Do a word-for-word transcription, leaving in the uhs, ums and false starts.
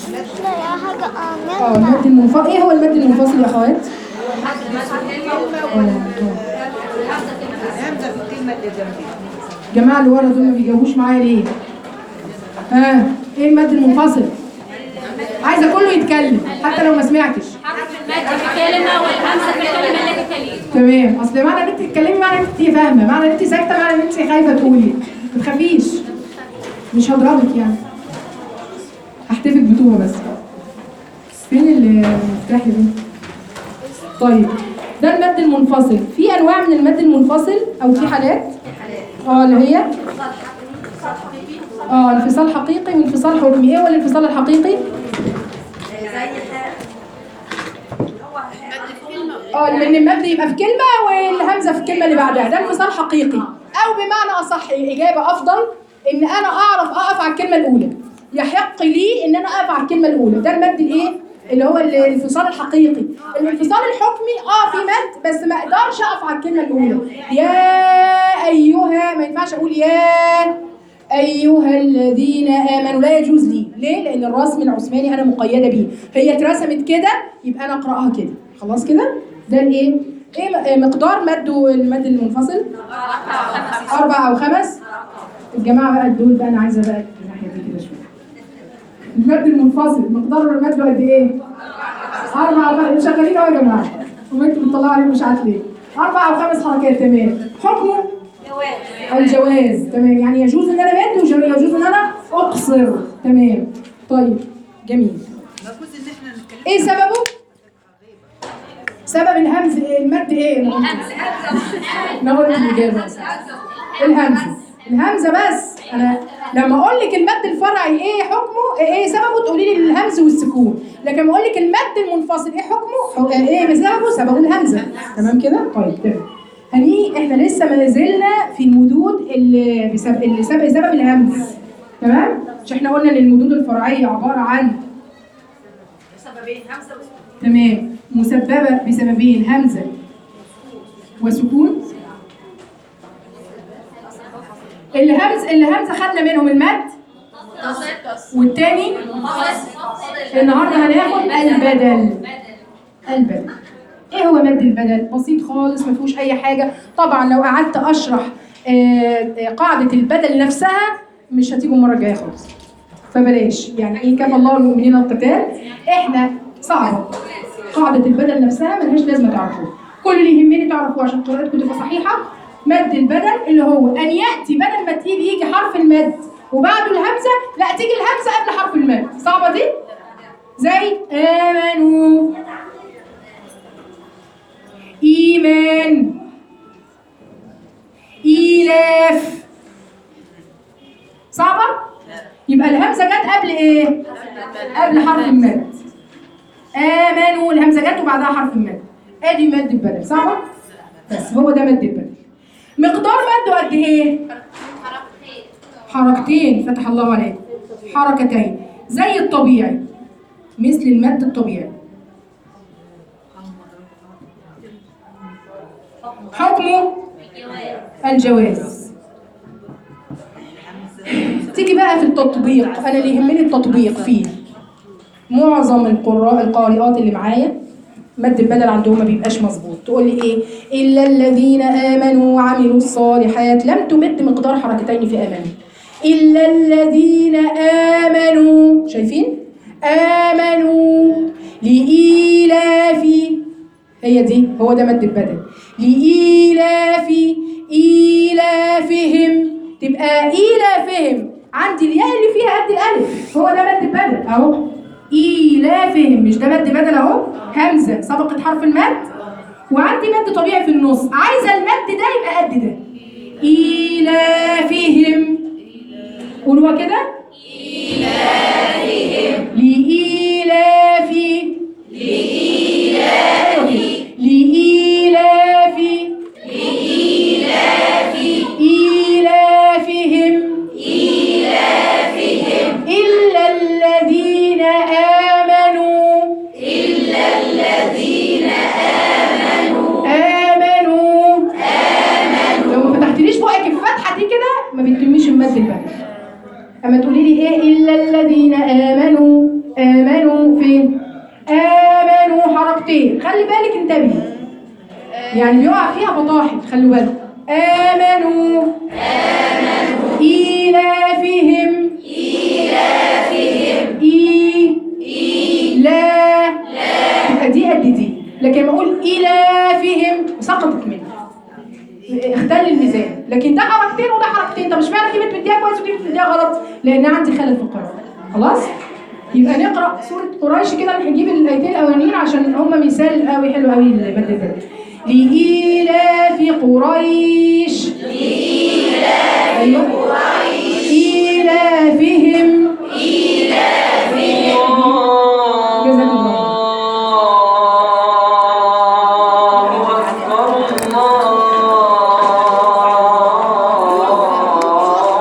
لا يا حاجة اه المد المنفصل. ايه هو المد المنفصل يا اخوات؟ همزة في الكلمة اللي جنبي. الجماعه اللي ورا دول ما بيجاوبوش معايا ليه؟ ها ايه المد المنفصل؟ عايزه كله يتكلم حتى لو ما سمعتش. حرف المد في كلمة والهمزة في الكلمة التي تليه. تمام. اصل معنى ان انت تتكلمي معنى ان انت فاهمه، معنى ان انت ساكته معنى ان انت خايفه تقولي. ما تخافيش، مش هضربك يعني، هحتفك بطوبه بس. فين المفتاح يا بنتي؟ طيب ده المد المنفصل. في انواع من المد المنفصل او في حالات اه اللي هي اه انفصال حقيقي وانفصال حكمي. ايه هو الانفصال الحقيقي؟ اه ان المد يبقى في كلمه والهمزه في الكلمه اللي بعدها، ده انفصال حقيقي. او بمعنى اصح اجابه افضل ان انا اعرف اقف على الكلمه الاولى، يحق لي ان انا اقف على الكلمه الاولى. ده المد الايه اللي هو الانفصال الحقيقي. الانفصال الحكمي اه في مد بس ما اقدرش اقف على الكلمه الاولى. يا ايها، ما ينفعش اقول يا ايها الذين امنوا، لا يجوز لي. ليه؟ لان الرسم العثماني انا مقيده بيه، هي اترسمت كده يبقى انا اقراها كده. خلاص كده. ده الايه؟ ايه مقدار مد المد المنفصل؟ اربع او خمس. الجماعه بقى دول بقى انا عايزه بقى الناحيه دي كده شويه. المد المنفصل مقدار المد قد ايه؟ اربع او خمس. شغالين اهو يا جماعه، وانتوا بتطلعوا عليهم مش عارف ليه. اربع او خمس حركات. تمام. حكمه الجواز. تمام، يعني يجوز ان انا مد ويجوز ان انا اقصر. تمام. طيب جميل. ايه سببه؟ سبب الهمز المد ايه؟ انا قلت الاجابه. الهمزه. الهمزه بس. انا لما اقول لك المد الفرعي ايه حكمه؟ ايه سببه؟ تقولي لي الهمز والسكون. لكن لما اقول لك المد المنفصل ايه حكمه؟ ايه سببه؟ سببه الهمزه. تمام كده؟ طيب تمام. هنيجي احنا لسه ما زلنا في المدود اللي بسبب اللي سبب سبب الهمز. تمام؟ مش احنا قلنا ان المدود الفرعيه عباره عن سببين همزة وسكون. تمام، مسببه بسببين همزه وسكون. الهمز الهمزه خدنا منهم المد والتاني النهارده هناخد البدل. البدل ايه هو مد البدل؟ بسيط خالص ما فيهوش اي حاجه. طبعا لو قعدت اشرح قاعده البدل نفسها مش هتيجوا المره الجايه خالص، فبلاش. يعني ايه كفى الله المؤمنين القتال. احنا صعبه قاعده البدل نفسها ملهاش لازمه تعرفوها. كل اللي يهمني تعرفوه عشان قراءتكم تبقى صحيحه مد البدل اللي هو ان ياتي بدل ما تيجي يجي حرف المد وبعده الهمزه، لا تيجي الهمزه قبل حرف المد. صعبه دي؟ زي امنوا، ايمان، ايلاف. صعبه؟ يبقى الهمزه جت قبل ايه؟ قبل حرف المد. امنوا الهمزه جت وبعدها حرف المد. ادي مد البدل. صعبه؟ بس هو ده مد البدل. مقدار مده قد ايه؟ حركتين. فتح الله عليك. حركتين زي الطبيعي، مثل المد الطبيعي. حكمه الجواز. تيجي بقى في التطبيق. انا اللي يهمني التطبيق فيه. معظم القراء القارئات اللي معايا مد البدل عندهم ما بيبقاش مظبوط. تقول لي ايه؟ الا الذين امنوا وعملوا الصالحات. لم تمد مقدار حركتين في امنوا. الا الذين امنوا، شايفين؟ امنوا لإيلاف. هي دي، هو ده مد البدل. لإيلاف إيلافهم. تبقى إيلافهم عندي الياء اللي فيها قد الألف، هو ده مد البدل أهو. إيلافهم، مش ده مد بدل أهو. همزة سبقت حرف المد وعندي مد طبيعي في النص. عايزة المد ده يبقى قد ده. إيلافهم. قولوها كده. إيلافهم. لإيلاف لإيلاف لإيلاف لإيلاف إيلافهم إيلافهم إلا الذين آمنوا إلا الذين آمنوا آمنوا آمنوا. لو ما فتحتليش بقك الفتحة دي كده ما بتتميش المد البدل. اما تقولي لي ايه؟ الا الذين امنوا آمنوا فين؟ آمنوا حركتين، خلي بالك انتبهي. يعني بيقع فيها فطاحل، خلوا بالك. آمنوا آمنوا إيلافهم إيلافهم إي إي لا لا تبقى دي قد دي، لكن لما أقول إيلافهم سقطت مني، اختل الميزان. لكن ده حركتين وده حركتين. طب اشمعنى دي بتديها كويس ودي بتديها غلط؟ لأن عندي خلل في القراءة. خلاص؟ يبقى نقرأ سورة قريش كده، هنجيب الآيتين الأولانيين عشان هم مثال قوي حلو قوي المادة ده. لإيلاف قريش لإيلاف أيوة.